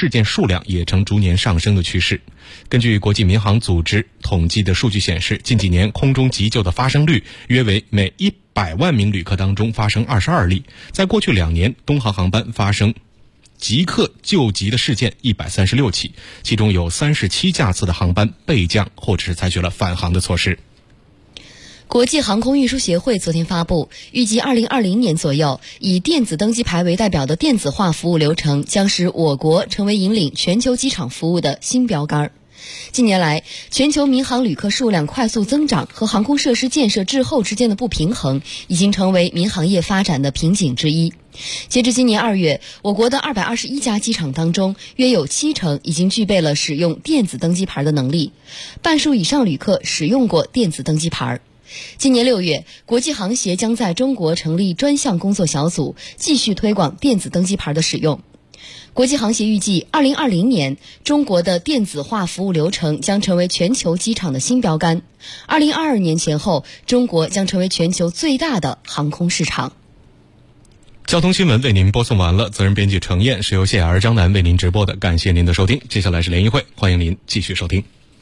事件数量也呈逐年上升的趋势。根据国际民航组织统计的数据显示，近几年空中急救的发生率约为每100万名旅客当中发生22例。在过去2年，东航航班发生即刻救急的事件136起，其中有37架次的航班备降或者是采取了返航的措施。 国际航空运输协会昨天发布，预计2020年左右，以电子登机牌为代表的电子化服务流程将使我国成为引领全球机场服务的新标杆。近年来，全球民航旅客数量快速增长和航空设施建设滞后之间的不平衡，已经成为民航业发展的瓶颈之一。截至今年2月，我国的221家机场当中，约有70%已经具备了使用电子登机牌的能力，半数以上旅客使用过电子登机牌。今年6月，国际航协将在中国成立专项工作小组，继续推广电子登机牌的使用。国际航协预计，2020年，中国的电子化服务流程将成为全球机场的新标杆。2022年前后，中国将成为全球最大的航空市场。 交通新闻为您播送完了，责任编辑程燕，是由谢雅儿、张楠为您直播的，感谢您的收听。接下来是联谊会，欢迎您继续收听。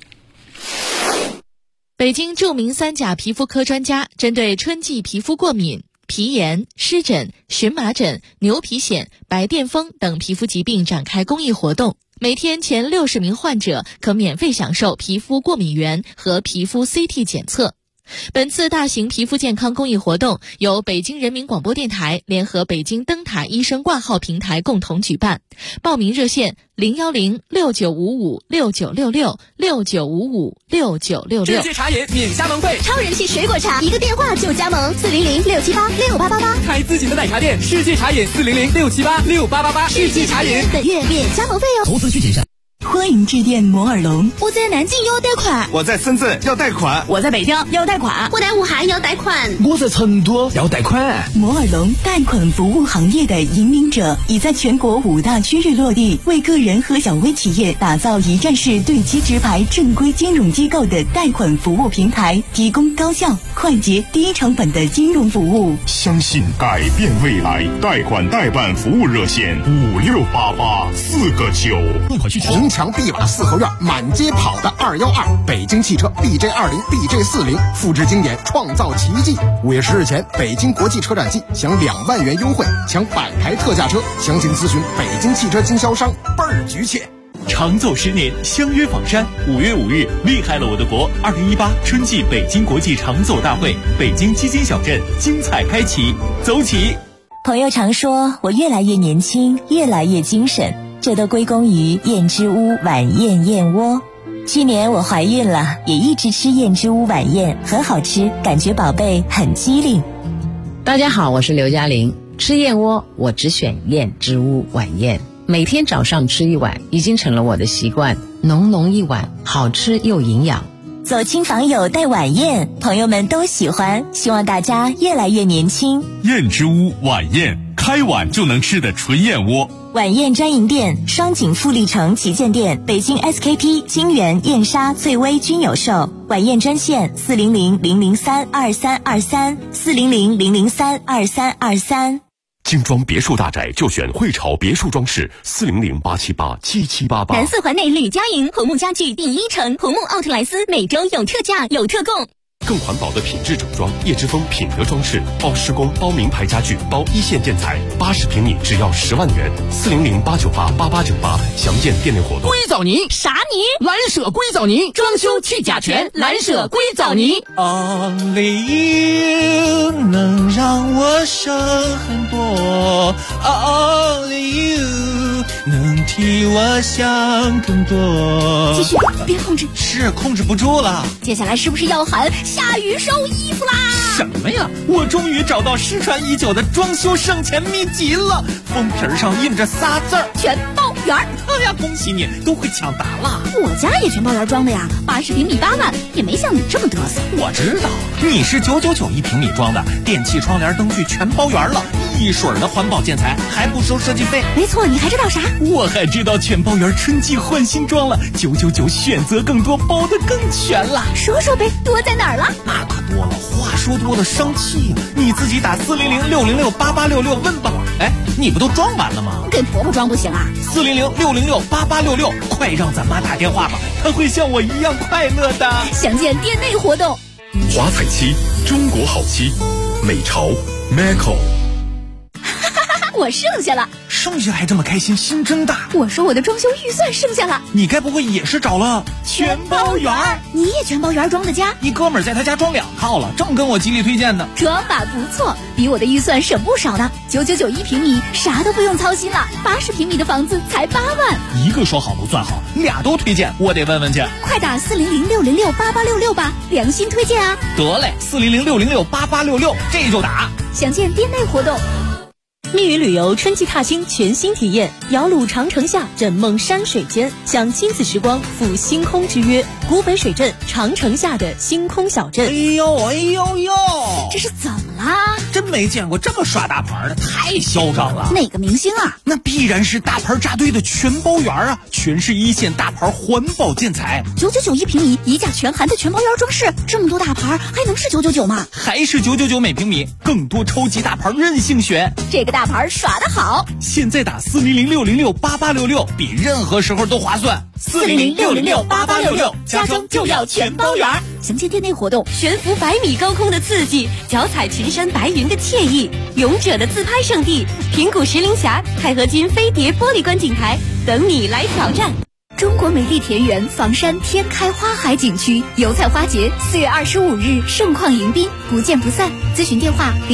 北京著名3甲皮肤科专家针对春季皮肤过敏、皮炎、湿疹、荨麻疹、牛皮癣、白癜风等皮肤疾病展开公益活动，每天前60名患者可免费享受皮肤过敏原和皮肤 CT 检测。本次大型皮肤健康公益活动由北京人民广播电台联合北京灯塔医生挂号平台共同举办，报名热线010-6955-6966 世界茶饮免加盟费， 超人气水果茶，一个电话就加盟，400-678-6888， 开自己的奶茶店，世界茶饮400-678-6888，世界茶饮本月免加盟费哦。 投资需谨慎。 欢迎致电摩尔龙。 我在南京要贷款， 我在深圳要贷款， 我在北京要贷款， 我在武汉要贷款， 我在成都要贷款。 摩尔龙贷款服务行业的引领者，已在全国5大区域落地，为个人和小微企业打造一站式对接直排正规金融机构的贷款服务平台，提供高效、快捷、低成本的金融服务。 相信改变未来，贷款代办服务热线5688-4个9。 贷款需求：红墙碧瓦4合院，满街跑的212，北京汽车 BJ20、BJ40，复制经典，创造奇迹。5月10日前，北京国际车展季享2万元优惠，抢100台特价车，详情咨询北京汽车经销商，倍儿局切。 长走10年，相约访山。5月5日，厉害了我的国！2018春季北京国际长走大会，北京基金小镇精彩开启，走起！ 朋友常说我越来越年轻，越来越精神，这都归功于燕之屋晚宴燕窝。去年我怀孕了，也一直吃燕之屋晚宴，很好吃，感觉宝贝很机灵。 大家好，我是刘嘉玲。吃燕窝我只选燕之屋晚宴，每天早上吃1碗，已经成了我的习惯，浓浓一碗，好吃又营养。 走亲访友带晚宴，朋友们都喜欢，希望大家越来越年轻。 燕之屋晚宴，开碗就能吃的纯燕窝。 晚宴专营店：双井富力城旗舰店、北京 SKP、金源、燕莎、翠微均有售。晚宴专线400-003-2323，400-003-2323。 精装别墅大宅就选汇潮别墅装饰，400-878-7788。 南4环内吕家营红木家具第1城，红木奥特莱斯每周有特价有特供。 更环保的品质整装，叶之峰品德装饰，包施工、包名牌家具、包一线建材，80平米只要10万元，400-898-8898，详见店内活动。 硅藻泥啥泥？ 蓝舍硅藻泥，装修去甲醛，蓝舍硅藻泥。 Only you 能让我省很多 ，Only you 能替我想更多。 继续，别控制， 是控制不住了。 接下来是不是要喊下雨收衣服啦？ 什么呀？我终于找到失传已久的装修省钱秘籍了，封皮上印着仨字儿： 全包圆。 哎呀，恭喜你，都会抢答了。 我家也全包圆装的呀，80平米8万，也没像你这么嘚瑟。 我知道，你是9991平米装的，电器、窗帘、灯具全包圆了，一水儿的环保建材，还不收设计费。 没错，你还知道啥？ 我还知道全包圆春季换新装了，999选择更多，包得更全了。 说说呗，多在哪儿了？ 那可多了，话说多了生气呀！你自己打400-606-8866问吧。 哎，你不都装完了吗？ 给婆婆装不行啊 ？400-606-8866，快让咱妈打电话吧，她会像我一样快乐的。 详见店内活动。 华彩漆，中国好漆，美潮 Macco。 我剩下了， 剩下还这么开心，心真大。 我说我的装修预算剩下了， 你该不会也是找了全包圆？你也全包圆装的家？ 一哥们儿在他家装2套了，正跟我极力推荐呢。 装法不错，比我的预算省不少呢。9991平米，啥都不用操心了。80平米的房子才8万。 一个说好不算好，俩都推荐，我得问问去。 快打400-606-8866吧，良心推荐啊！ 得嘞，400-606-8866，这就打。 详见店内活动。 密云旅游春季踏青全新体验，摇橹长城下，枕梦山水间，享亲子时光，赴星空之约。古北水镇长城下的星空小镇。 哎呦， 这是怎么啦？ 真没见过这么耍大牌的，太嚣张了。 哪个明星啊？ 那必然是大牌扎堆的全包圆啊，全是1线大牌环保建材。 9991平米，一价全含的全包圆装饰，这么多大牌还能是999吗？ 还是999每平米，更多超级大牌任性选。 这个大牌耍得好， 现在打400-606-8866，比任何时候都划算。 400-606-8866，家装就要全包圆。详见店内活动。 悬浮100米高空的刺激，脚踩群山白云的惬意，勇者的自拍圣地平谷石林峡钛合金飞碟玻璃观景台，等你来挑战。 中国美丽田园房山天开花海景区油菜花节4月25日盛况迎宾，不见不散。咨询电话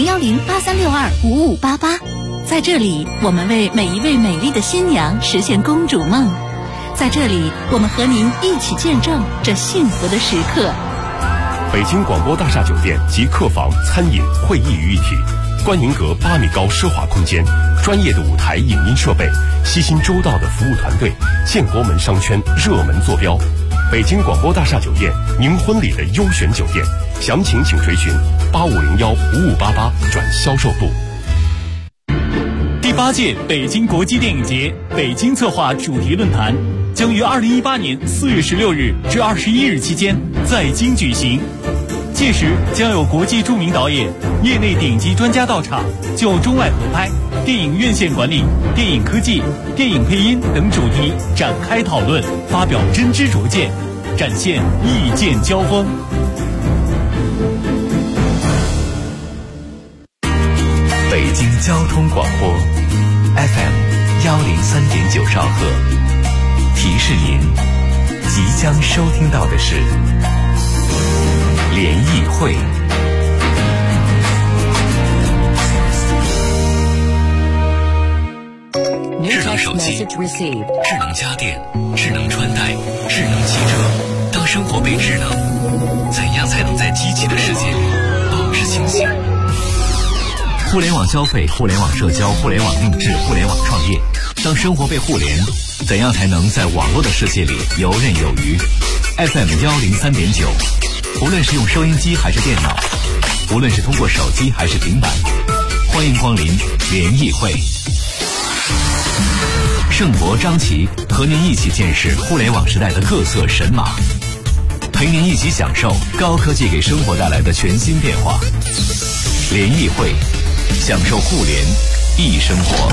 010-8362-5588。 在这里，我们为每一位美丽的新娘实现公主梦。在这里，我们和您一起见证这幸福的时刻。 北京广播大厦酒店集客房、餐饮、会议于一体，观迎阁8米高奢华空间，专业的舞台影音设备，悉心周到的服务团队，建国门商圈热门坐标。北京广播大厦酒店，您婚礼的优选酒店，详情请垂询8501-5588转销售部。 第8届北京国际电影节北京策划主题论坛将于2018年4月16日至21日期间在京举行。届时将有国际著名导演、业内顶级专家到场，就中外合拍、电影院线管理、电影科技、电影配音等主题展开讨论，发表真知灼见，展现意见交锋。 北京交通广播 FM103.9兆赫，提示您即将收听到的是联谊会。智能手机、智能家电、智能穿戴、智能汽车，当生活被智能，怎样才能在机器的世界里保持清醒？互联网消费、互联网社交、互联网定制、互联网创业，当生活被互联，怎样才能在网络的世界里游刃有余？ FM103.9，无论是用收音机还是电脑，无论是通过手机还是平板，欢迎光临联谊会。盛博、张琪和您一起见识互联网时代的各色神马，陪您一起享受高科技给生活带来的全新变化。联谊会，享受互联易生活。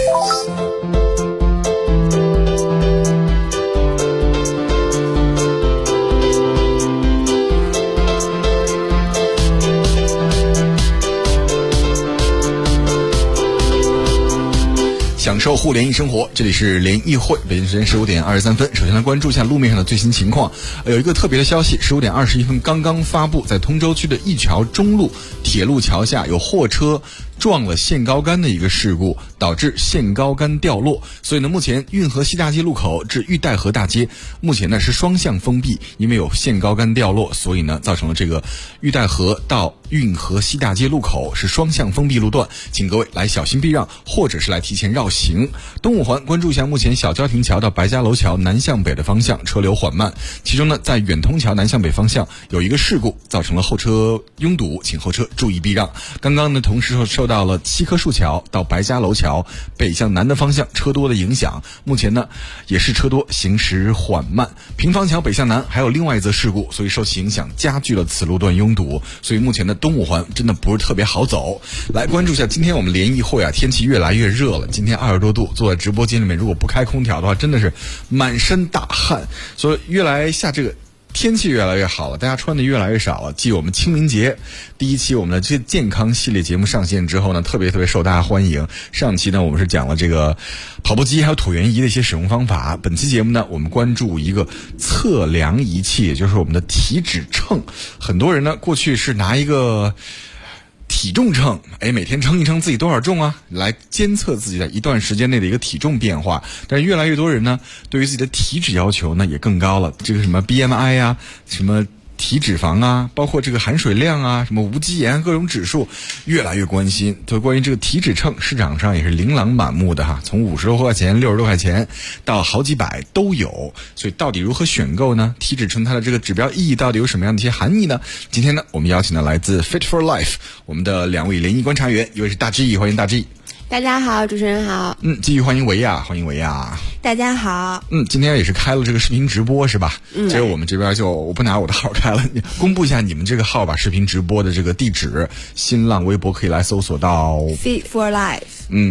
享受互联易生活，这里是联谊会，北京时间15点23分。首先来关注一下路面上的最新情况。有一个特别的消息，15点21分刚刚发布，在通州区的一桥中路铁路桥下有货车撞了限高杆的一个事故，导致限高杆掉落。所以呢，目前运河西大街路口至玉带河大街目前呢是双向封闭，因为有限高杆掉落，所以呢造成了这个玉带河到运河西大街路口是双向封闭路段，请各位来小心避让，或者是来提前绕行。东五环关注一下，目前小交亭桥到白家楼桥南向北的方向车流缓慢，其中呢在远通桥南向北方向有一个事故，造成了后车拥堵，请后车注意避让。刚刚呢同时受到到了七棵树桥到白家楼桥北向南的方向车多的影响，目前呢也是车多，行驶缓慢。平房桥北向南还有另外一则事故，所以受其影响加剧了此路段拥堵，所以目前的东五环真的不是特别好走。来关注一下今天我们联谊会啊，天气越来越热了，今天20多度，坐在直播间里面如果不开空调的话，真的是满身大汗，所以越来下这个天气越来越好了，大家穿的越来越少了。继我们清明节第一期我们的这健康系列节目上线之后呢，特别受大家欢迎。上期呢我们是讲了这个跑步机还有椭圆仪的一些使用方法，本期节目呢我们关注一个测量仪器，也就是我们的体脂秤。很多人呢过去是拿一个体重秤，每天称一称自己多少重啊，来监测自己在一段时间内的一个体重变化。但是越来越多人呢，对于自己的体脂要求呢也更高了。这个什么 BMI 啊，什么体脂肪啊，包括这个含水量啊，什么无机盐，各种指数越来越关心。所以关于这个体脂秤，市场上也是琳琅满目的哈，从50多块钱、60多块钱到好几百都有。所以到底如何选购呢？体脂秤它的这个指标意义到底有什么样的一些含义呢？今天呢，我们邀请了来自 Fit for Life 我们的2位联谊观察员，一位是大 G， 欢迎大 G。 大家好，主持人好。 继续欢迎维亚，欢迎维亚。 大家好。 今天也是开了这个视频直播是吧？其实我们这边我不拿我的号开了，你公布一下你们这个号吧，视频直播的这个地址，新浪微博可以来搜索到 Fit for Life。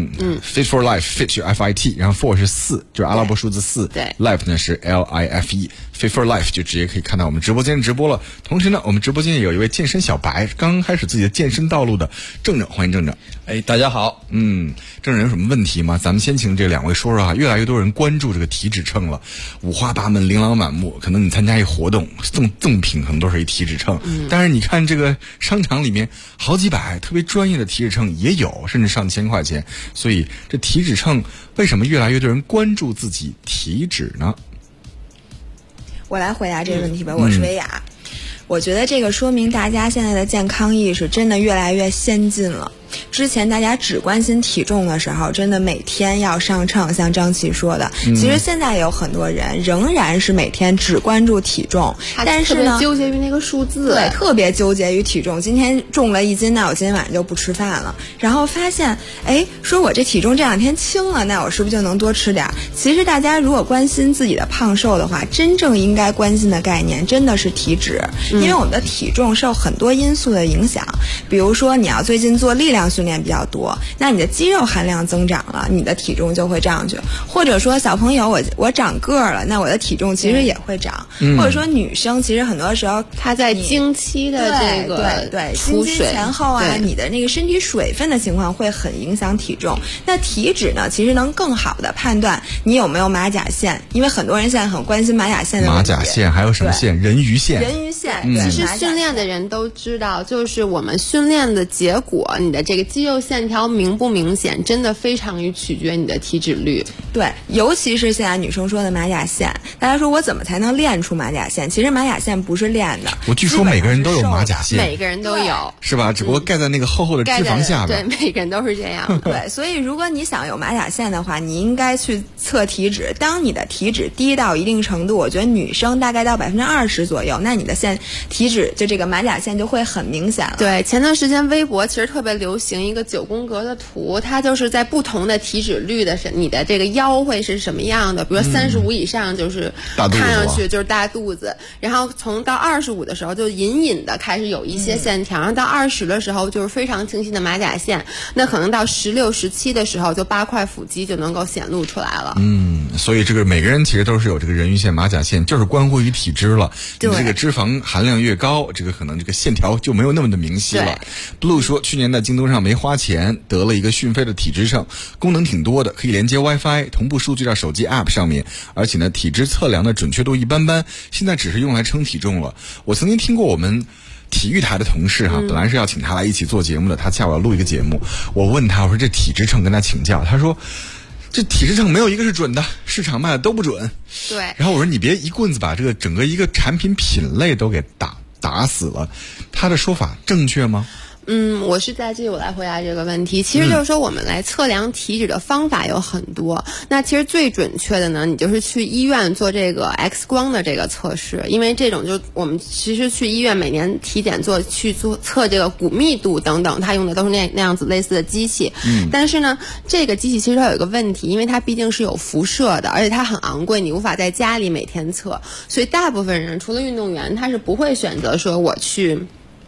Fit for Life， Fit 是 FIT， 然后 for 是4，就是阿拉伯数字4， 对 ，Life 呢是 LIFE。Fit for Life 就直接可以看到我们直播间直播了。同时呢，我们直播间也有一位健身小白，刚开始自己的健身道路的郑郑，欢迎郑郑。 大家好。 郑郑有什么问题吗？咱们先请这2位说说哈。越来越多人关注这个体脂秤了，五花八门，琳琅满目。可能你参加一活动，赠品可能都是一体脂秤，但是你看这个商场里面好几百，特别专业的体脂秤也有，甚至上千块钱。所以这体脂秤为什么越来越多人关注自己体脂呢？ 我来回答这个问题吧，我是维雅。我觉得这个说明大家现在的健康意识真的越来越先进了。之前大家只关心体重的时候，真的每天要上秤，像张琪说的。其实现在也有很多人仍然是每天只关注体重，但是呢， 纠结于那个数字， 对，特别纠结于体重。今天重了1斤，那我今天晚上就不吃饭了。然后发现，说我这体重这2天轻了，那我是不是就能多吃点？其实大家如果关心自己的胖瘦的话，真正应该关心的概念真的是体脂，因为我们的体重受很多因素的影响。比如说，你要最近做力量训练比较多，那你的肌肉含量增长了，你的体重就会上去。或者说小朋友我长个儿了，那我的体重其实也会长。或者说女生其实很多时候她在经期的这个对出水前后啊，你的那个身体水分的情况会很影响体重。那体脂呢，其实能更好的判断你有没有马甲线，因为很多人现在很关心马甲线的问题。 马甲线还有什么线？人鱼线。 人鱼线。 其实训练的人都知道，就是我们训练的结果，你的这个肌肉线条明不明显，真的非常于取决你的体脂率。 对，尤其是现在女生说的马甲线，大家说我怎么才能练出马甲线？其实马甲线不是练的， 我据说每个人都有马甲线， 每个人都有， 是吧？只不过盖在那个厚厚的脂肪下边。 对，每个人都是这样。 对，所以如果你想有马甲线的话，你应该去测体脂。当你的体脂低到一定程度，我觉得女生大概到20%左右，那你的体脂就这个马甲线就会很明显了。 对，前段时间微博其实特别流行一个9宫格的图，它就是在不同的体脂率的你的这个腰会是什么样的，比如说35以上就是看上去就是大肚子，然后从到25的时候就隐隐的开始有一些线条，然后到20的时候就是非常清晰的马甲线，那可能到16、17的时候就8块腹肌就能够显露出来了。 所以这个每个人其实都是有这个人鱼线、马甲线，就是关乎于体脂了。你这个脂肪含量越高，这个可能这个线条就没有那么的明晰了。Blue 说，去年在京东上没花钱得了一个讯飞的体脂秤，功能挺多的，可以连接 WiFi， 同步数据到手机 App 上面，而且呢体脂测量的准确度一般般，现在只是用来称体重了。我曾经听过我们体育台的同事本来是要请他来一起做节目的，他下午要录一个节目，我问他，我说这体脂秤跟他请教，他说这体脂秤没有一个是准的，市场卖的都不准。 对。 然后我说你别一棍子把这个整个一个产品品类都给打死了，他的说法正确吗？ 我是在这里我来回答这个问题。其实就是说，我们来测量体脂的方法有很多。那其实最准确的呢，你就是去医院做这个 X 光的这个测试，因为这种就我们其实去医院每年体检去测这个骨密度等等，它用的都是那样子类似的机器。但是呢，这个机器其实它有一个问题，因为它毕竟是有辐射的，而且它很昂贵，你无法在家里每天测，所以大部分人除了运动员，他是不会选择说我去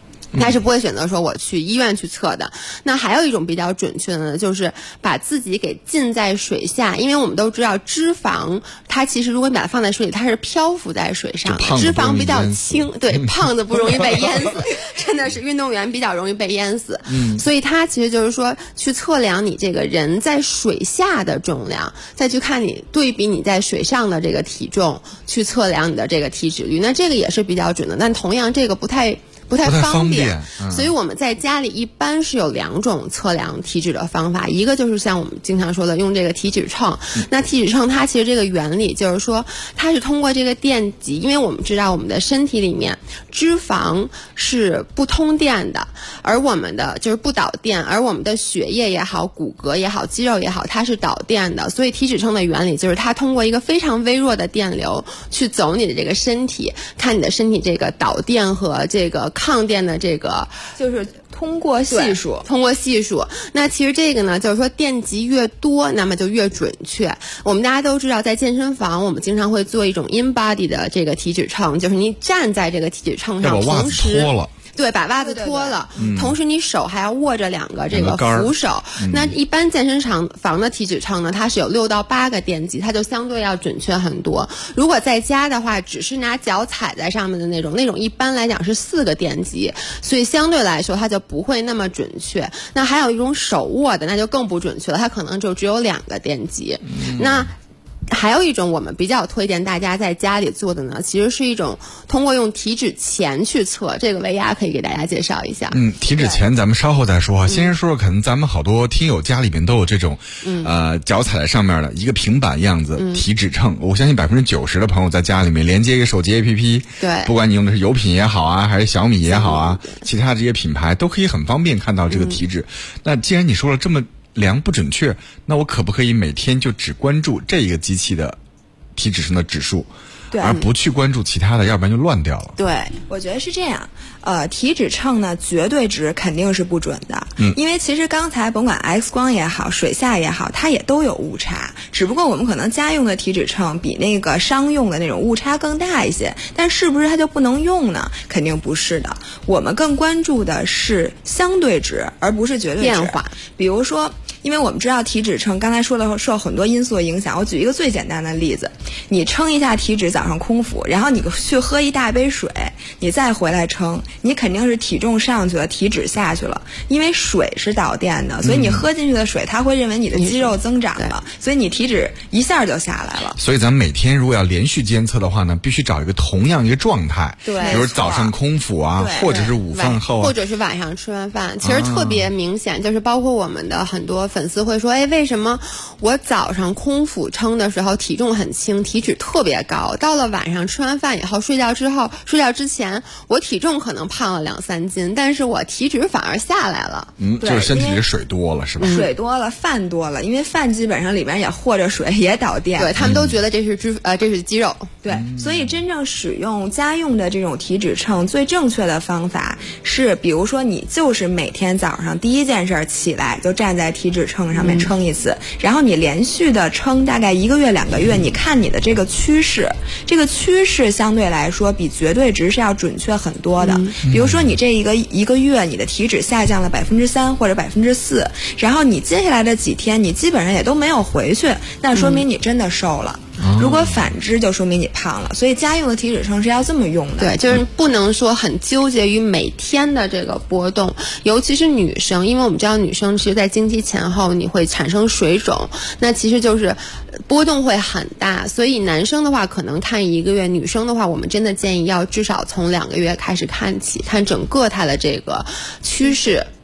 医院去测的。那还有一种比较准确的呢，就是把自己给浸在水下，因为我们都知道脂肪它其实如果你把它放在水里，它是漂浮在水上的，脂肪比较轻，对，胖子不容易被淹死，真的是运动员比较容易被淹死。所以它其实就是说去测量你这个人在水下的重量，再去看你对比你在水上的这个体重，去测量你的这个体脂率。那这个也是比较准的，但同样这个不太方便，所以我们在家里一般是有2种测量体脂的方法，一个就是像我们经常说的用这个体脂秤。那体脂秤它其实这个原理就是说，它是通过这个电极，因为我们知道我们的身体里面脂肪是不通电的，而我们的就是不导电，而我们的血液也好、骨骼也好、肌肉也好，它是导电的。所以体脂秤的原理就是它通过一个非常微弱的电流去走你的这个身体，看你的身体这个导电和这个抗电的这个就是通过系数。 那其实这个呢，就是说电极越多，那么就越准确。我们大家都知道，在健身房我们经常会做一种 InBody 的这个体脂秤，就是你站在这个体脂秤上，同时对，把袜子脱了，同时你手还要握着2个这个扶手。那一般健身房的体脂秤呢，它是有6到8个电极，它就相对要准确很多。如果在家的话，只是拿脚踩在上面的那种一般来讲是4个电极，所以相对来说它就不会那么准确。那还有一种手握的，那就更不准确了，它可能就只有2个电极。那还有一种我们比较推荐大家在家里做的呢，其实是一种通过用体脂钳去测，这个维亚可以给大家介绍一下。 体脂钳咱们稍后再说哈，先说说可能咱们好多听友家里边都有这种脚踩在上面的一个平板样子体脂秤，我相信90%的朋友在家里面连接一个手机 APP， 对， 不管你用的是油品也好啊，还是小米也好啊，其他这些品牌都可以很方便看到这个体脂。那既然你说了这么量不准确，那我可不可以每天就只关注这一个机器的体脂秤的指数，而不去关注其他的，要不然就乱掉了？ 对，我觉得是这样。体脂秤呢，绝对值肯定是不准的。因为其实刚才甭管 X 光也好，水下也好，它也都有误差。只不过我们可能家用的体脂秤比那个商用的那种误差更大一些。但是不是它就不能用呢？肯定不是的。我们更关注的是相对值，而不是绝对值。 变化。 比如说，因为我们知道体脂秤刚才说了受很多因素影响，我举一个最简单的例子，你称一下体脂，早上空腹，然后你去喝一大杯水，你再回来称，你肯定是体重上去了，体脂下去了，因为水是导电的，所以你喝进去的水，它会认为你的肌肉增长了，所以你体脂一下就下来了。 所以咱们每天如果要连续监测的话呢，必须找一个同样一个状态， 对， 比如早上空腹啊，或者是午饭后啊， 或者是晚上吃完饭，其实特别明显，就是包括我们的很多粉丝会说，为什么我早上空腹称的时候体重很轻，体脂特别高，到了晚上吃完饭以后睡觉之前，我体重可能胖了2-3斤，但是我体脂反而下来了。 就是身体里的水多了是吧？ 水多了，饭多了，因为饭基本上里边也和着水，也导电。 对，他们都觉得这是肌肉。 对，所以真正使用家用的这种体脂秤，最正确的方法是，比如说你就是每天早上第一件事起来就站在体脂秤上面称一次，然后你连续的称大概1个月2个月，你看你的这个趋势，这个趋势相对来说比绝对值是要准确很多的。比如说你这一个月你的体脂下降了3%或者4%，然后你接下来的几天你基本上也都没有回去，那说明你真的瘦了。如果反之就说明你胖了，所以家用的体脂秤是要这么用的。 对，就是不能说很纠结于每天的这个波动，尤其是女生，因为我们知道女生其实在经期前后你会产生水肿，那其实就是波动会很大，所以男生的话可能看1个月，女生的话我们真的建议要至少从2个月开始看起，看整个它的这个趋势。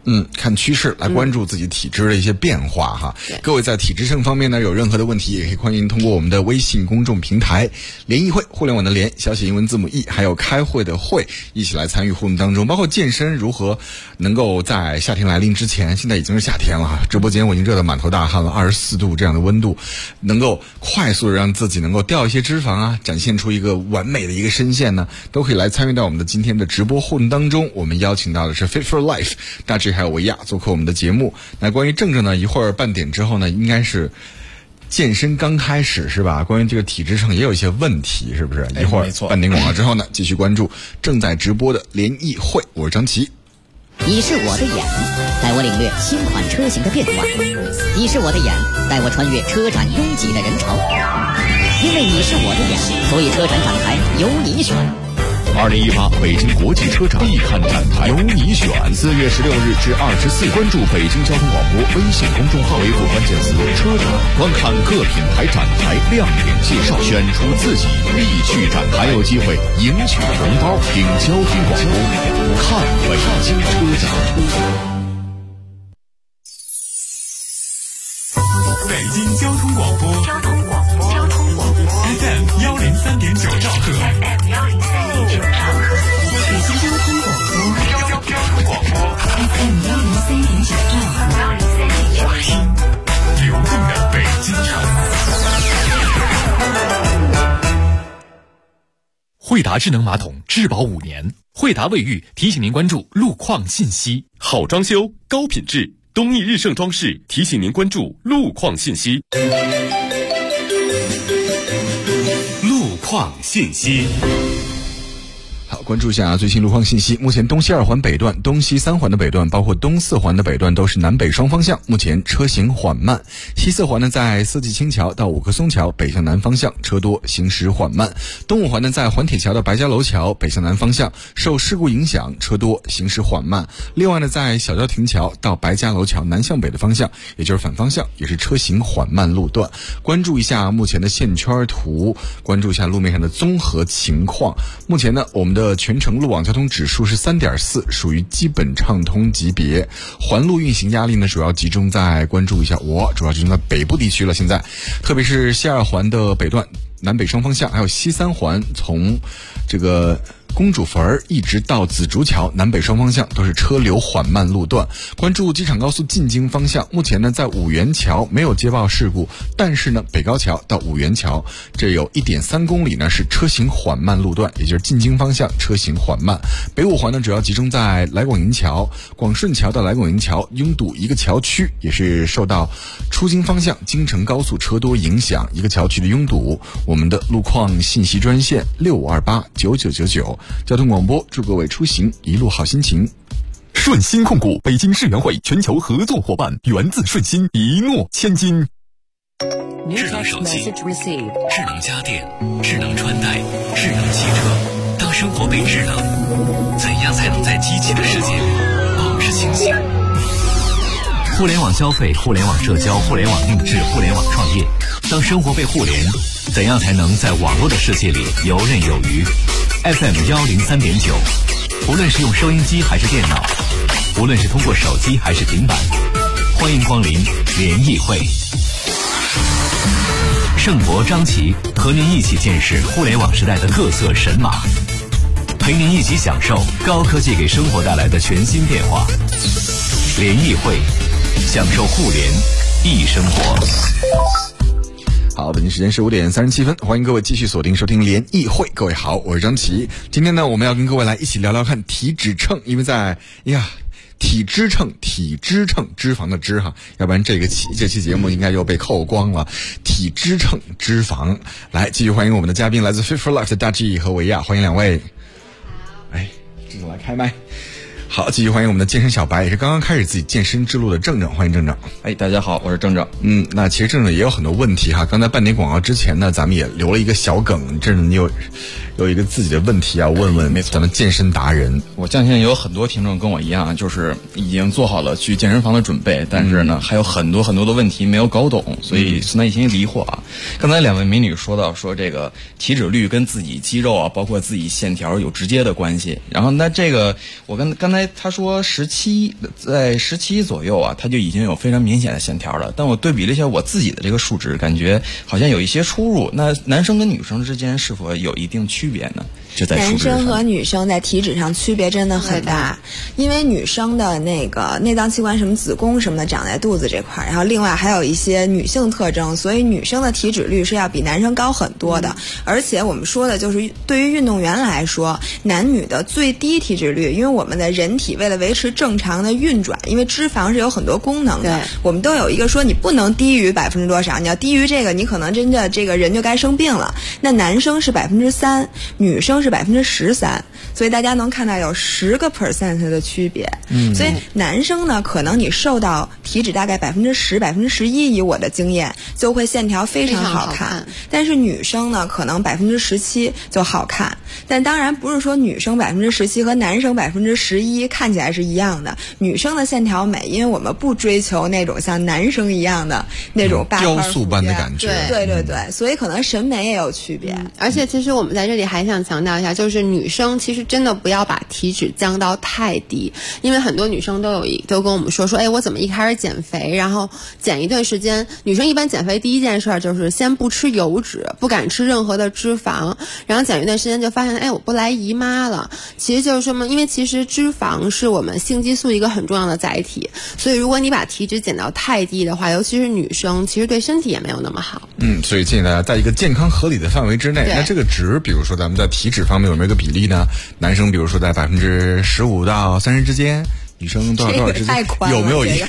看趋势来关注自己体质的一些变化哈。各位在体质秤方面呢有任何的问题，也可以欢迎通过我们的微信公众平台联谊会，互联网的联，小写英文字母 E， 还有开会的会，一起来参与互动当中。包括健身如何能够在夏天来临之前，现在已经是夏天了，直播间我已经热得满头大汗了，24度这样的温度，能够快速的让自己能够掉一些脂肪啊，展现出一个完美的一个身线呢，都可以来参与到我们的今天的直播互动当中。我们邀请到的是 Fit for Life 大致还有维亚做客我们的节目。那关于正正呢，一会儿半点之后呢，应该是健身刚开始是吧？关于这个体质上也有一些问题，是不是？一会儿半点广告之后呢，继续关注正在直播的联谊会。我是张琪。 你是我的眼，带我领略新款车型的变化；你是我的眼，带我穿越车展拥挤的人潮。因为你是我的眼，所以车展展台由你选。 2018北京国际车展必看展台，由你选。4月16日至24，关注北京交通广播微信公众号，回复关键词“车展”，观看各品牌展台亮点介绍，选出自己必去展台，还有机会赢取红包。听交通广播，看北京车展。 北京交通广播FM 103.9兆赫， 北京交通广播 FM 103.9兆赫， 流动的北京城。 惠达智能马桶质保5年，惠达卫浴提醒您关注路况信息。 好装修，高品质，东义日盛装饰提醒您关注路况信息。路况信息。 好，关注一下最新路况信息。目前东西2环北段、东西3环的北段，包括东4环的北段都是南北双方向，目前车行缓慢。西4环呢，在四季青桥到五棵松桥北向南方向车多，行驶缓慢。东5环呢，在环铁桥到白家楼桥北向南方向受事故影响车多，行驶缓慢。另外呢，在小郊亭桥到白家楼桥南向北的方向，也就是反方向，也是车行缓慢路段。关注一下目前的线圈图，关注一下路面上的综合情况。目前呢，我们的全程路网交通指数是 3.4， 属于基本畅通级别。环路运行压力呢，主要集中在关注一下主要集中在北部地区了。现在特别是西2环的北段南北双方向，还有西3环从这个公主坟一直到紫竹桥南北双方向都是车流缓慢路段。关注机场高速进京方向，目前呢在五原桥没有接报事故，但是呢北高桥到五原桥这有 1.3公里呢是车行缓慢路段，也就是进京方向车行缓慢。北5环呢主要集中在来广营桥、广顺桥到来广营桥拥堵一个桥区，也是受到出京方向京承高速车多影响，一个桥区的拥堵。我们的路况信息专线65289999，交通广播，祝各位出行一路好心情。 顺鑫控股北京世园会全球合作伙伴，源自顺鑫，一诺千金。 智能手机、智能家电、智能穿戴、智能汽车，当生活被智能，怎样才能在机器的世界里保持清醒？互联网消费、互联网社交、互联网定制、互联网创业，当生活被互联，怎样才能在网络的世界里游刃有余？ FM 103.9，无论是用收音机还是电脑，无论是通过手机还是平板，欢迎光临联谊会。盛博、张琪和您一起见识互联网时代的各色神马，陪您一起享受高科技给生活带来的全新变化。联谊会，享受互联易生活。 好，北京时间是5点37分，欢迎各位继续锁定收听联谊会。各位好，我是张琪。今天呢，我们要跟各位来一起聊聊看体脂秤，因为体脂秤，脂肪的脂哈，要不然这期节目应该又被扣光了。体脂秤，脂肪，来继续欢迎我们的嘉宾，来自 Fit for Life 的大 G 和维亚，欢迎两位。这种来开麦。好，继续欢迎我们的健身小白，也是刚刚开始自己健身之路的正正，欢迎正正。 大家好，我是正正。 那其实正正也有很多问题哈。刚才半点广告之前呢，咱们也留了一个小梗，正正你有有一个自己的问题要问问咱们健身达人。 我相信有很多听众跟我一样，就是已经做好了去健身房的准备，但是呢，还有很多的问题没有搞懂，所以存在一些疑惑啊。刚才2位美女说到说这个体脂率跟自己肌肉啊，包括自己线条有直接的关系。然后那这个我刚才他说在17左右啊，他就已经有非常明显的线条了。但我对比了一下我自己的这个数值，感觉好像有一些出入。那男生跟女生之间是否有一定区别呢？就在数值上， 男生和女生在体脂上区别真的很大，因为女生的那个内脏器官什么子宫什么的长在肚子这块，然后另外还有一些女性特征，所以女生的体脂率是要比男生高很多的。而且我们说的就是对于运动员来说，男女的最低体脂率，因为我们的人体为了维持正常的运转，因为脂肪是有很多功能的，我们都有一个说你不能低于多少，你要低于这个，你可能真的这个人就该生病了。那男生是3%，女生是13%，所以大家能看到有10% 的区别。所以男生呢，可能你瘦到体脂大概10%、11%，以我的经验就会线条非常好看。但是女生呢，可能17%就好看。但当然不是说女生17%和男生11%看起来是一样的。女生的线条美，因为我们不追求那种像男生一样的那种雕塑般的感觉。 对，所以可能审美也有区别。 而且其实我们在这里还想强调一下，就是女生其实真的不要把体脂降到太低，因为很多女生都跟我们说，哎，我怎么一开始减肥，然后减一段时间，女生一般减肥第一件事就是先不吃油脂，不敢吃任何的脂肪，然后减一段时间就发现，哎，我不来姨妈了。其实就是说嘛，因为其实脂肪是我们性激素一个很重要的载体，所以如果你把体脂减到太低的话，尤其是女生，其实对身体也没有那么好。 所以建议大家在一个健康合理的范围之内。那这个值，比如说咱们在体脂方面有没有一个比例呢？男生比如说在15%到30%之间，女生多少之间，有没有一个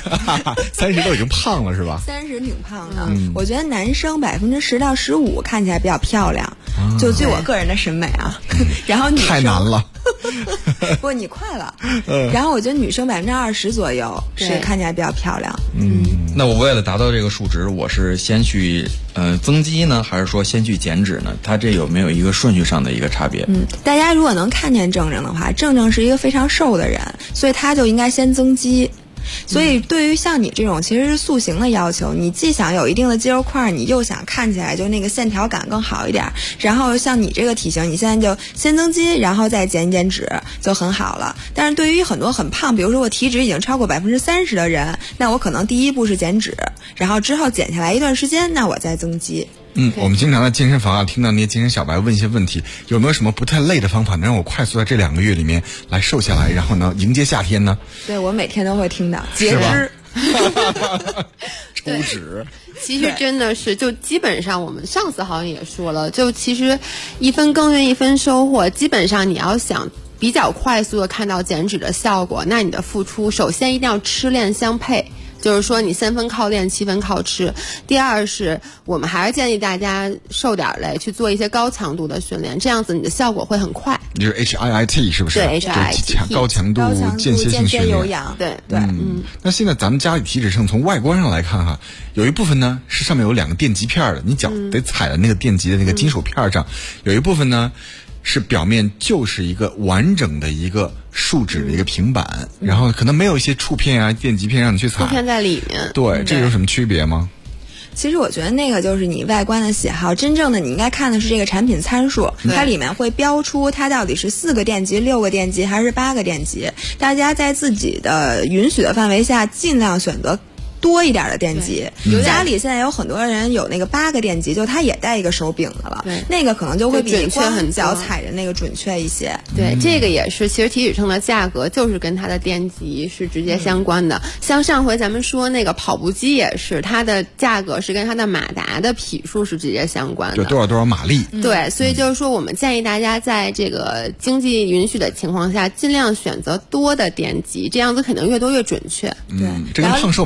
30都已经胖了是吧 ？30挺胖的。我觉得男生10%到15%看起来比较漂亮，就据我个人的审美啊。然后女生太难了。 不，你快了。然后我觉得女生20%左右是看起来比较漂亮。 那我为了达到这个数值，我是先去增肌呢，还是说先去减脂呢？它这有没有一个顺序上的一个差别？ 大家如果能看见正正的话，正正是一个非常瘦的人，所以他就应该先增肌。所以对于像你这种其实是塑形的要求，你既想有一定的肌肉块，你又想看起来就那个线条感更好一点，然后像你这个体型，你现在就先增肌，然后再减一减脂就很好了。但是对于很多很胖，比如说我体脂已经超过30%的人，那我可能第一步是减脂，然后之后减下来一段时间，那我再增肌。 我们经常在健身房听到那些健身小白问一些问题，有没有什么不太累的方法能让我快速在这2个月里面来瘦下来，然后呢迎接夏天呢？ 对，我每天都会听到节脂抽脂。 其实真的是，就基本上我们上次好像也说了，就其实一分耕耘一分收获，基本上你要想比较快速的看到减脂的效果，那你的付出首先一定要吃练相配。就是说你3分靠练7分靠吃。第二是我们还是建议大家瘦点类，去做一些高强度的训练，这样子你的效果会很快。 就是 HIIT 是不是？ 对 HIIT 高强度间歇性训练。 对。 那现在咱们家里体脂秤从外观上来看哈，有一部分呢是上面有2个电极片的，你脚得踩在那个电极的那个金属片上，有一部分呢是表面就是一个完整的一个树脂的一个平板，然后可能没有一些触片啊、电极片让你去踩。 触片在里面。 对，这有什么区别吗？ 其实我觉得那个就是你外观的喜好，真正的你应该看的是这个产品参数，它里面会标出它到底是4个电极、6个电极还是8个电极。大家在自己的允许的范围下，尽量选择多一点的电极。家里现在有很多人有那个8个电极，就他也带一个手柄的了，那个可能就会比光脚踩的那个准确一些。 对，这个也是，其实体脂秤的价格就是跟它的电极是直接相关的。像上回咱们说那个跑步机也是，它的价格是跟它的马达的匹数是直接相关的， 就多少马力。 对，所以就是说我们建议大家在这个经济允许的情况下，尽量选择多的电极，这样子肯定越多越准确。 这跟胖瘦没关系。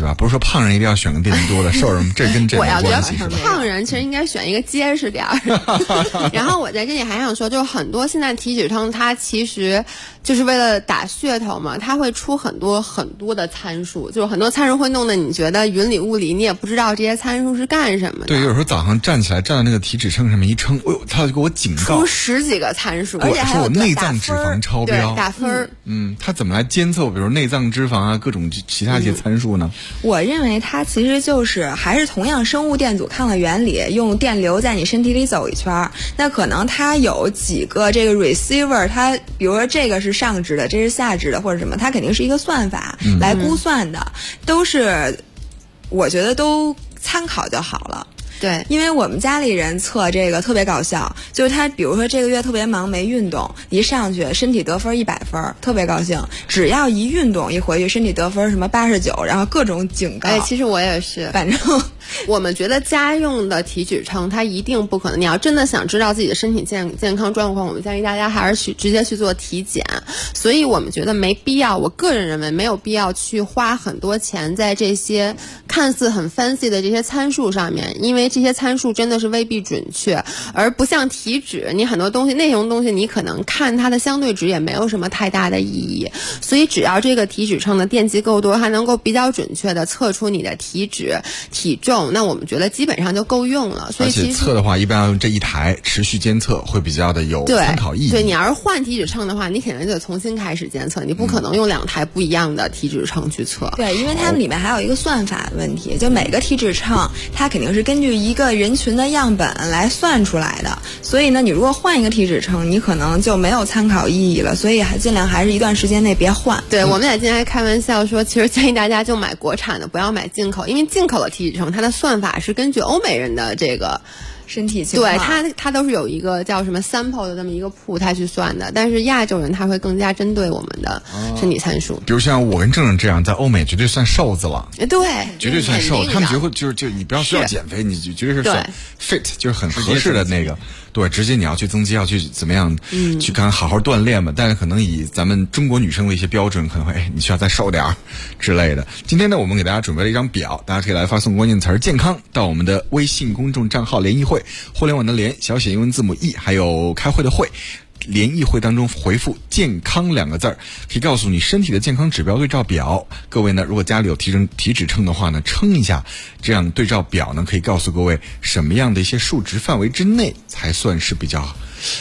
系吧？不是说胖人一定要选个电极多的，瘦人这跟这没关系。 我要觉得胖人其实应该选一个结实点儿。然后我在这里还想说，就是很多现在体脂秤它其实就是为了打噱头嘛，它会出很多的参数，就是很多参数会弄得你觉得云里雾里，你也不知道这些参数是干什么的。 对，有时候早上站起来站到那个体脂秤上面一称，哎呦，他就给我警告， 出10几个参数， 而且还有我内脏脂肪超标， 对，打分。 他怎么来监测比如内脏脂肪啊各种其他一些参数呢？ 我认为它其实就是还是同样生物电阻抗的原理，用电流在你身体里走一圈，那可能它有几个这个 receiver， 它比如说这个是上肢的，这是下肢的或者什么，它肯定是一个算法来估算的，都是我觉得都参考就好了。 对， 因为我们家里人测这个特别搞笑，就是他比如说这个月特别忙没运动，一上去身体得分100分，特别高兴，只要一运动一回去身体得分什么89，然后各种警告。 其实我也是， 反正我们觉得家用的体脂秤它一定不可能，你要真的想知道自己的身体健康状况，我们建议大家还是直接去做体检。所以我们觉得没必要，我个人认为没有必要去花很多钱在这些看似很 fancy 的这些参数上面，因为这些参数真的是未必准确，而不像体脂，你很多东西内容东西你可能看它的相对值也没有什么太大的意义。所以只要这个体脂秤的电极够多，还能够比较准确的测出你的体脂体重，那我们觉得基本上就够用了。所以其实而且测的话一般要用这一台持续监测，会比较的有参考意义。 对，你要是换体脂秤的话，你肯定就得重新开始监测，你不可能用2台不一样的体脂秤去测。 对，因为它们里面还有一个算法的问题，就每个体脂秤它肯定是根据一个人群的样本来算出来的，所以呢，你如果换一个体脂秤，你可能就没有参考意义了，所以尽量还是一段时间内别换。 对，我们也今天还开玩笑说，其实建议大家就买国产的，不要买进口，因为进口的体脂秤它的算法是根据欧美人的这个身体情况， 对它都是有一个叫什么 sample 的这么一个铺它去算的，但是亚洲人他会更加针对我们的身体参数。 比如像我跟郑郑这样，在欧美绝对算瘦子了， 对， 绝对算瘦。他们觉得就你不要需要减肥，你绝对是算 fit， 就是很合适的那个。对，直接你要去增肌，要去怎么样，去看好好锻炼嘛。但是可能以咱们中国女生的一些标准，可能会你需要再瘦点儿之类的。今天呢，我们给大家准备了一张表，大家可以来发送关键词健康到我们的微信公众账号联谊会，互联网的联，小写英文字母 E， 还有开会的会。联谊会当中回复健康2个字，可以告诉你身体的健康指标对照表。各位呢，如果家里有体脂秤的话呢，称一下，这样对照表呢可以告诉各位什么样的一些数值范围之内才算是比较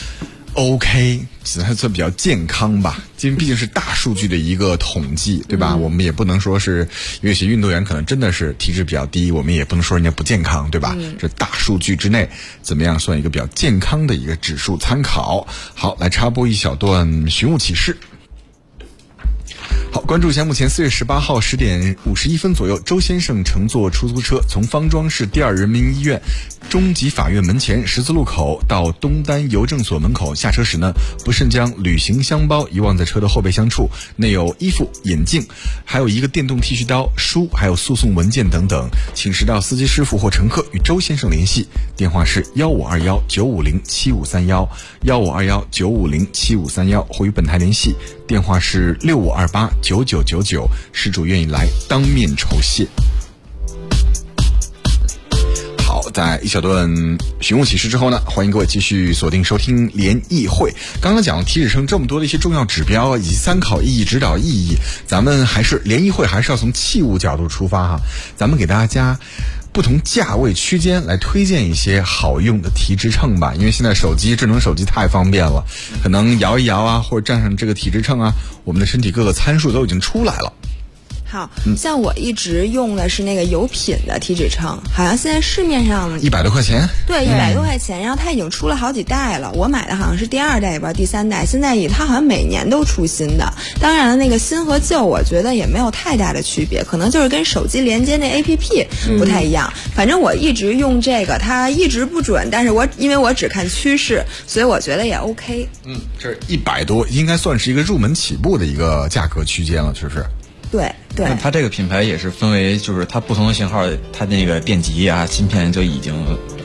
OK， 才算比较健康吧。因为毕竟是大数据的一个统计，对吧？我们也不能说是因为有些运动员可能真的是体脂比较低，我们也不能说人家不健康，对吧？这大数据之内怎么样算一个比较健康的一个指数参考。好，来插播一小段寻物启事。好，关注一下目前4月18号10点51分左右，周先生乘坐出租车从方庄市第2人民医院中级法院门前十字路口到东单邮政所门口下车时呢，不慎将旅行箱包遗忘在车的后备箱处，内有衣服、眼镜，还有一个电动剃须刀、书，还有诉讼文件等等，请实到司机师傅或乘客与周先生联系，电话是1521-950-7531，1521-950-7531，或与本台联系，电话是6528-9999，失主愿意来当面酬谢。好，在一小段寻物启事之后呢，欢迎各位继续锁定收听联谊会。刚刚讲了体脂秤这么多的一些重要指标以及参考意义、指导意义，咱们还是联谊会还是要从器物角度出发哈，咱们给大家不同价位区间来推荐一些好用的体脂秤吧。因为现在智能手机太方便了，可能摇一摇啊，或者站上这个体脂秤啊，我们的身体各个参数都已经出来了。 好，像我一直用的是那个有品的体脂秤，好像现在市面上 100多块钱， 对，100多块钱，然后它已经出了好几代了，我买的好像是第2代，也不知道第3代，现在它好像每年都出新的。当然了，那个新和旧我觉得也没有太大的区别，可能就是跟手机连接那 APP 不太一样。反正我一直用这个，它一直不准，但是因为我只看趋势，所以我觉得也 OK。 这100多应该算是一个入门起步的一个价格区间了，是不是？ 对， 它这个品牌也是分为，就是它不同的型号，它那个电极啊、芯片就已经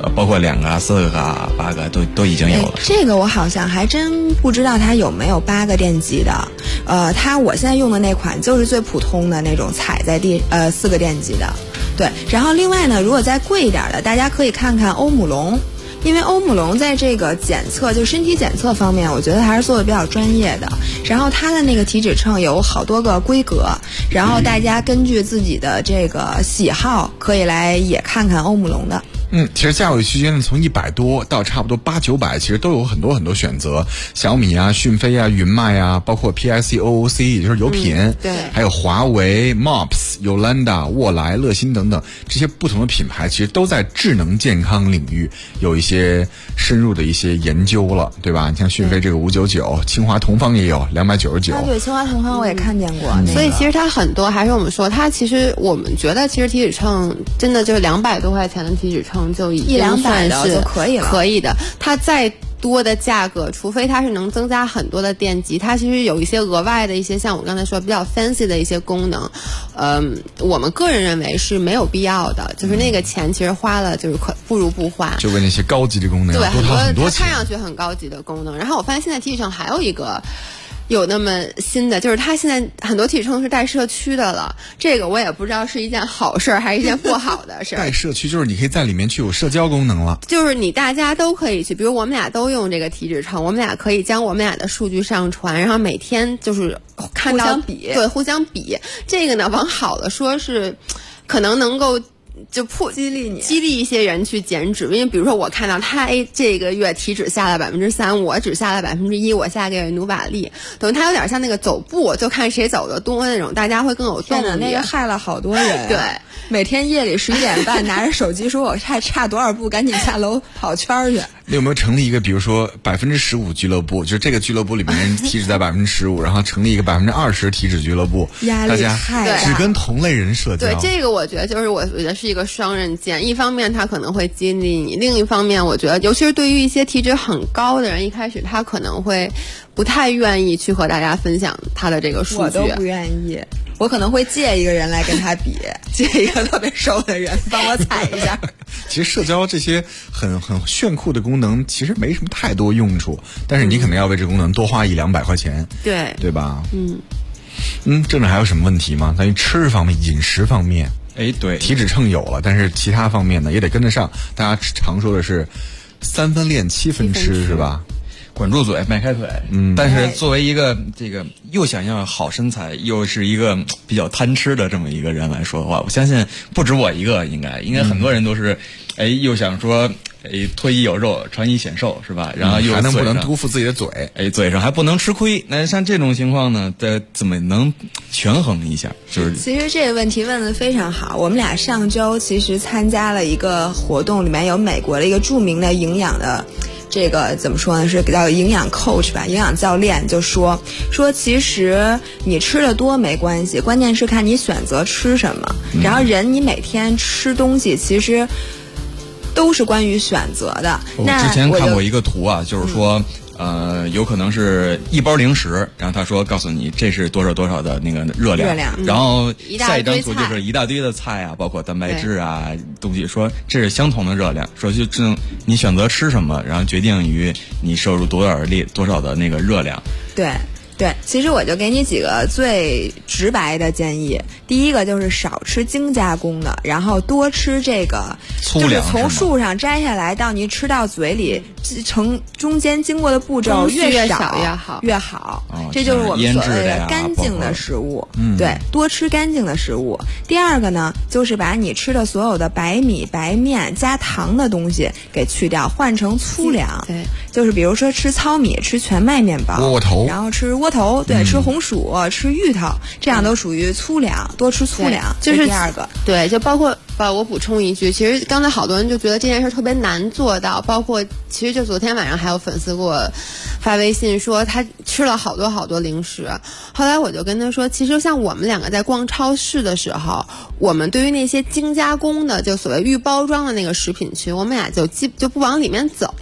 的，包括2个、4个、8个都已经有了。 这个我好像还真不知道它有没有8个电极的。我现在用的那款就是最普通的那种踩在4个电极的。对，然后另外呢，如果再贵一点的，大家可以看看欧姆龙。因为欧姆龙在这个检测，就身体检测方面，我觉得还是做的比较专业的。然后它的那个体脂秤有好多个规格，然后大家根据自己的这个喜好，可以来也看看欧姆龙的。 其实价位区间呢，从100多到差不多800、900，其实都有很多选择。小米啊、讯飞啊、云迈啊，包括 PIC、OOC， 也就是有品， 对， 还有华为、MOPS、Yolanda、沃莱、乐心等等这些不同的品牌，其实都在智能健康领域有一些深入的一些研究了，对吧？你像讯飞这个599，清华同方也有299。 对，清华同方我也看见过。 所以其实它很多还是我们说，它其实我们觉得，其实体脂秤真的就200多块钱的体脂秤就已经算是就可以了， 可以的。它再多的价格，除非它是能增加很多的电极，它其实有一些额外的一些，像我刚才说比较 fancy 的一些功能，我们个人认为是没有必要的，就是那个钱其实花了就是不如不花。 就为那些高级的功能， 对， 很多它看上去很高级的功能。然后我发现现在体脂秤还有一个。有那么新的，就是它现在很多体脂秤是带社区的了，这个我也不知道是一件好事还是一件不好的事。 带社区就是你可以在里面去有社交功能了， 就是你大家都可以去，比如我们俩都用这个体脂秤，我们俩可以将我们俩的数据上传，然后每天就是看到互相比， 对，互相比。这个呢，往好了说是可能能够。就激励一些人去减脂，因为比如说我看到他这个月体脂下了3%，我只下了1%，我下个月努把力，等于他有点像那个走步，就看谁走的多那种，大家会更有动力。 那个害了好多人。 对， 每天夜里11点半拿着手机说我还差多少步，赶紧下楼跑圈去。 你有没有成立一个，比如说15%俱乐部，就是这个俱乐部里面人体脂在15%，然后成立一个20%体脂俱乐部， 压力太大， 只跟同类人社交。 对，这个我觉得就是我觉得是一个双刃剑，一方面它可能会激励你，另一方面我觉得尤其是对于一些体脂很高的人，一开始他可能会不太愿意去和大家分享他的这个数据。 我都不愿意，我可能会借一个人来跟他比，借一个特别瘦的人帮我踩一下。 其实社交这些很炫酷的功能其实没什么太多用处，但是你可能要为这功能多花100-200块钱，对吧？郑总还有什么问题吗？关于吃方面、饮食方面， 对， 体脂秤有了，但是其他方面呢也得跟得上。大家常说的是3分练7分吃，是吧？ 管住嘴，迈开腿。但是作为一个这个又想要好身材，又是一个比较贪吃的这么一个人来说的话，我相信不止我一个，应该很多人都是，又想说，脱衣有肉，穿衣显瘦，是吧？然后又还不能辜负自己的嘴， 嘴上还不能吃亏。那像这种情况呢，怎么能权衡一下？就是其实这个问题问得非常好。我们俩上周其实参加了一个活动，里面有美国的一个著名的营养的。这个怎么说呢？是叫营养 coach 吧，营养教练就说其实你吃的多没关系，关键是看你选择吃什么。然后你每天吃东西其实都是关于选择的。 我之前看过一个图啊，就是说。有可能是一包零食，然后他说告诉你这是多少多少的那个热量，然后下一张图就是一大堆的菜啊，包括蛋白质啊东西，说这是相同的热量，说就你选择吃什么，然后决定于你摄入多少的那个热量。 对，其实我就给你几个最直白的建议。第一个就是少吃精加工的，然后多吃这个粗粮， 就是从树上摘下来到你吃到嘴里，中间经过的步骤越少越好。这就是我们所谓的干净的食物。对，多吃干净的食物。第二个呢，就是把你吃的所有的白米、白面加糖的东西给去掉，换成粗粮。 对， 就是比如说吃糙米、吃全麦面包、 窝头， 然后吃窝头，对，吃红薯、吃芋头，这样都属于粗粮，多吃粗粮。这是第二个。 对，就包括我补充一句，其实刚才好多人就觉得这件事特别难做到，包括其实就昨天晚上还有粉丝给我发微信说他吃了好多零食，后来我就跟他说，其实像我们两个在逛超市的时候，我们对于那些精加工的就所谓预包装的那个食品区，我们俩就不往里面走。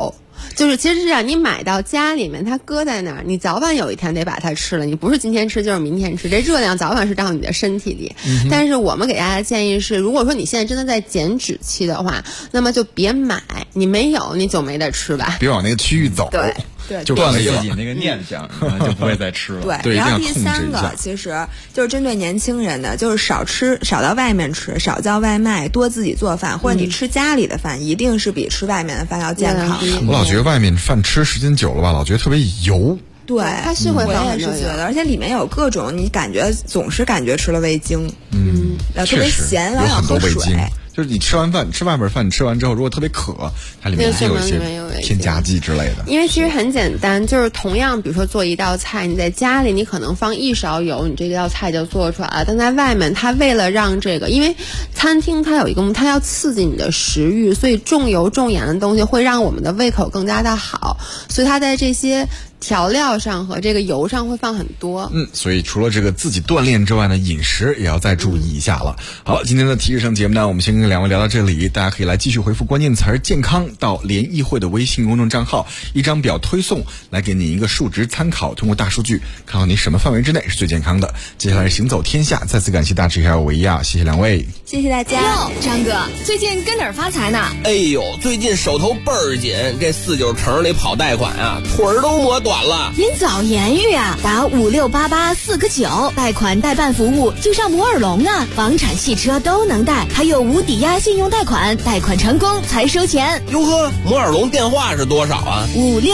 就是其实是让你买到家里面，它搁在那儿，你早晚有一天得把它吃了，你不是今天吃就是明天吃，这热量早晚是到你的身体里。但是我们给大家的建议是，如果说你现在真的在减脂期的话，那么就别买，你没有你就没得吃吧， 别往那个区域走。 对， 就断了自己那个念想，就不会再吃了。 对，然后第3个其实就是针对年轻人的，就是少到外面吃，少叫外卖，多自己做饭，或者你吃家里的饭，一定是比吃外面的饭要健康。 我老觉得外面饭吃时间久了吧，老觉得特别油。 对， 它是会放我也是觉得，而且里面有各种你总是感觉吃了味精，特别咸，老想喝水。 就是你吃外面饭，你吃完之后如果特别渴，它里面还有一些添加剂之类的。 因为其实很简单，就是同样比如说做一道菜，你在家里你可能放1勺油，你这道菜就做出来了。但在外面，它为了让这个，因为餐厅它有一个它要刺激你的食欲，所以重油重盐的东西会让我们的胃口更加的好，所以它在这些调料上和这个油上会放很多。 所以除了这个自己锻炼之外呢，饮食也要再注意一下了。好，今天的体育生节目呢，我们先跟2位聊到这里，大家可以来继续回复关键词健康到联谊会的微信公众账号，一张表推送来给你一个数值参考，通过大数据看到你什么范围之内是最健康的。接下来行走天下，再次感谢大池还有维亚，谢谢2位， 谢谢大家。 哟，张哥最近跟哪儿发财呢？ 哎呦，最近手头倍儿紧，这49城里跑贷款啊，腿儿都磨短了。 您早言语啊，打5688-4个9，贷款代办服务就上摩尔龙啊，房产汽车都能贷，还有无抵押信用贷款，贷款成功才收钱。 哟呵，摩尔龙电话是多少啊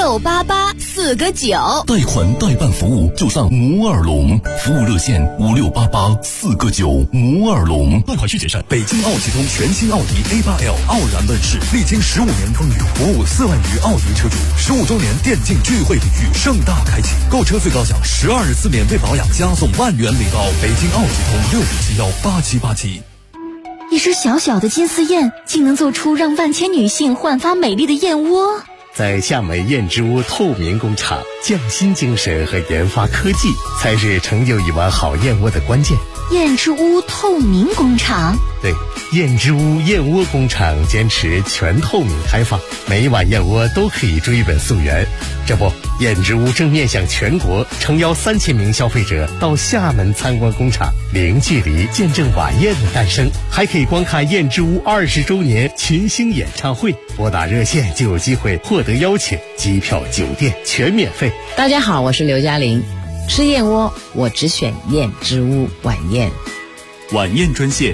？5688-4个9， 贷款代办服务就上摩尔龙，服务热线5688-4个9，摩尔龙。贷款需谨慎。北京奥启通全新奥迪 A8L 傲然问世，历经15年风雨，服务4万余奥迪车主，15周年电竞聚会礼遇盛大开启，购车最高享12日免费保养，加送1万元礼包。北京奥启通657-8787。 一只小小的金丝燕，竟能做出让万千女性焕发美丽的燕窝。 在夏美燕之屋透明工厂，匠心精神和研发科技才是成就一碗好燕窝的关键。 燕之屋透明工厂， 对，燕之屋燕窝工厂坚持全透明开放，每一碗燕窝都可以追本溯源。这不，燕之屋正面向全国，诚邀3000名消费者到厦门参观工厂，零距离见证晚宴的诞生，还可以观看燕之屋20周年群星演唱会。拨打热线就有机会获得邀请，机票、酒店全免费。 大家好，我是刘嘉玲。吃燕窝，我只选燕之屋晚宴。 晚宴专线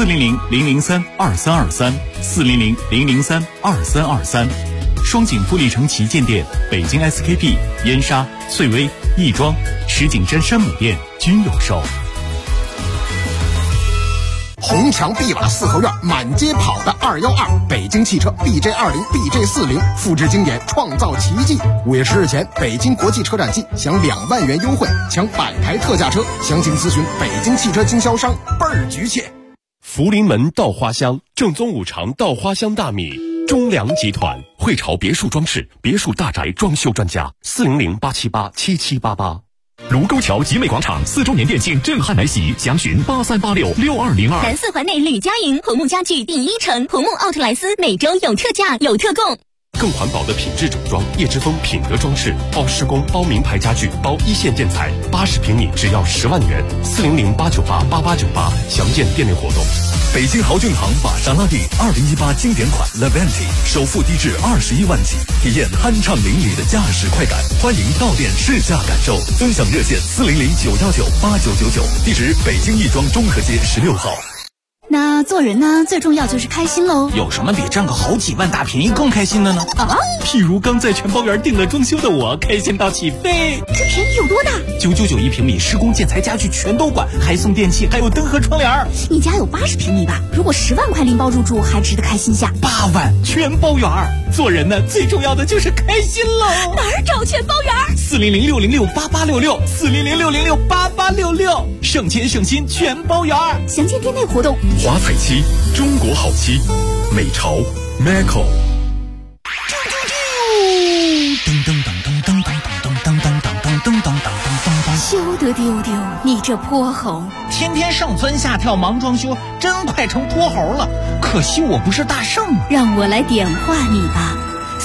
400-003-2323，400-003-2323。双井富力城旗舰店、北京 SKP、燕莎、翠微、亦庄、石景山山姆店均有售。 红墙碧瓦四合院，满街跑的212，北京汽车 BJ20、BJ40，复制经典，创造奇迹。5月10日前，北京国际车展季享2万元优惠，抢100台特价车，详情咨询北京汽车经销商，倍儿局气。 福临门稻花香，正宗五常稻花香大米。中粮集团汇潮别墅装饰、别墅大宅装修专家，400-878-7788。卢沟桥集美广场4周年店庆震撼来袭，详询83866202。 南4环内吕家营红木家具第1城，红木奥特莱斯每周有特价有特供。 更环保的品质整装，叶之峰品德装饰，包施工、包名牌家具、包一线建材，80平米只要10万元，400-898-8898，详见店内活动。 北京豪俊行玛莎拉蒂2018经典款 Levante 首付低至21万起，体验酣畅淋漓的驾驶快感。欢迎到店试驾感受，尊享热线400-919-8999，地址北京亦庄中和街16号。 那做人呢，最重要就是开心喽。 有什么比占个好几万大便宜更开心的呢？ 啊， 譬如刚在全包园订了装修的我，开心到起飞。 这便宜有多大 ？999一平米，施工建材家具全都管，还送电器，还有灯和窗帘。 你家有80平米吧？如果10万块拎包入住，还值得开心下。 8万全包园。 做人呢，最重要的就是开心喽。 哪儿找全包园 ？400-606-8866，400-606-8866，省钱省心全包园。 详见店内活动。 华彩漆，中国好漆，美潮 Macco。 休得丢丢，你这泼猴！ 天天上蹿下跳忙装修，真快成泼猴了。可惜我不是大圣。 让我来点化你吧。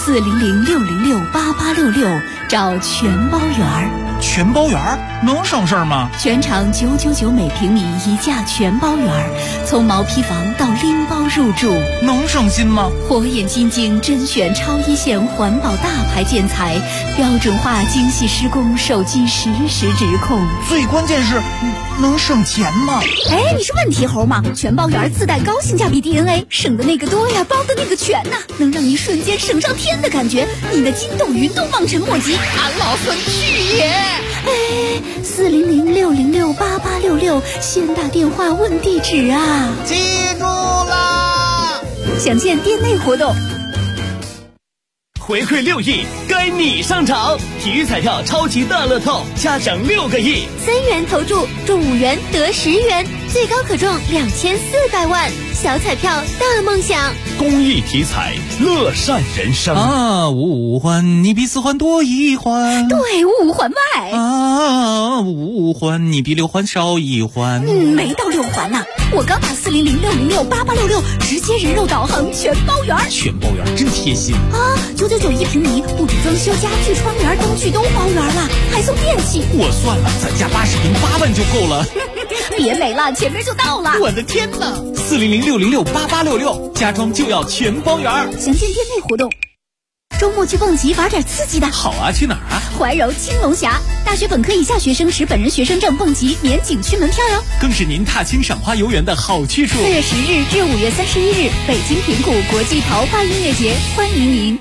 400-606-8866，找全包园儿。 全包园儿能省事儿吗？ 全场999每平米一价全包园儿，从毛坯房到拎包入住， 能省心吗？ 火眼金睛甄选超一线环保大牌建材，标准化精细施工，手机实时指控。 最关键是能省钱吗？ 哎，你是问题猴吗？全包园自带高性价比 DNA， 省的那个多呀，包的那个全呐，能让你瞬间省上天的感觉，你的筋斗云都望尘莫及。 俺老孙去也！ 哎，400-606-8866，先打电话问地址啊！ 记住啦！ 详见店内活动。 回馈6亿，该你上场！体育彩票超级大乐透，加奖6个亿 ，3元投注，中5元得10元，最高可中2400万。小彩票大梦想， 公益体彩，乐善人生啊！五环你比4环多1环， 对，5环外啊！5环你比6环少1环， 没到6环呢。我刚打400-606-8866，直接人肉导航全包园。 全包园真贴心啊！999一平米，布置装修、家具、窗帘、灯具都包圆了，还送电器。 我算了，咱家80平8万就够了。 别美了，前面就到了。 我的天哪！400-606-8866，家装就要全包圆。 详见店内活动。周末去蹦极玩点刺激的。 好啊，去哪儿啊？ 怀柔青龙峡，大学本科以下学生持本人学生证蹦极免景区门票哟。 更是您踏青赏花游园的好去处。 4月10日至5月31日，北京平谷国际桃花音乐节，欢迎您。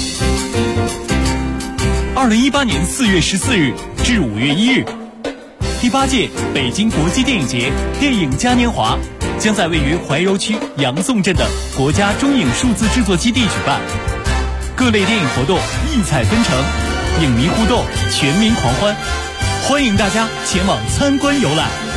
2018年4月14日至5月1日，第8届北京国际电影节电影嘉年华将在位于怀柔区杨宋镇的国家中影数字制作基地举办，各类电影活动异彩纷呈，影迷互动全民狂欢，欢迎大家前往参观游览。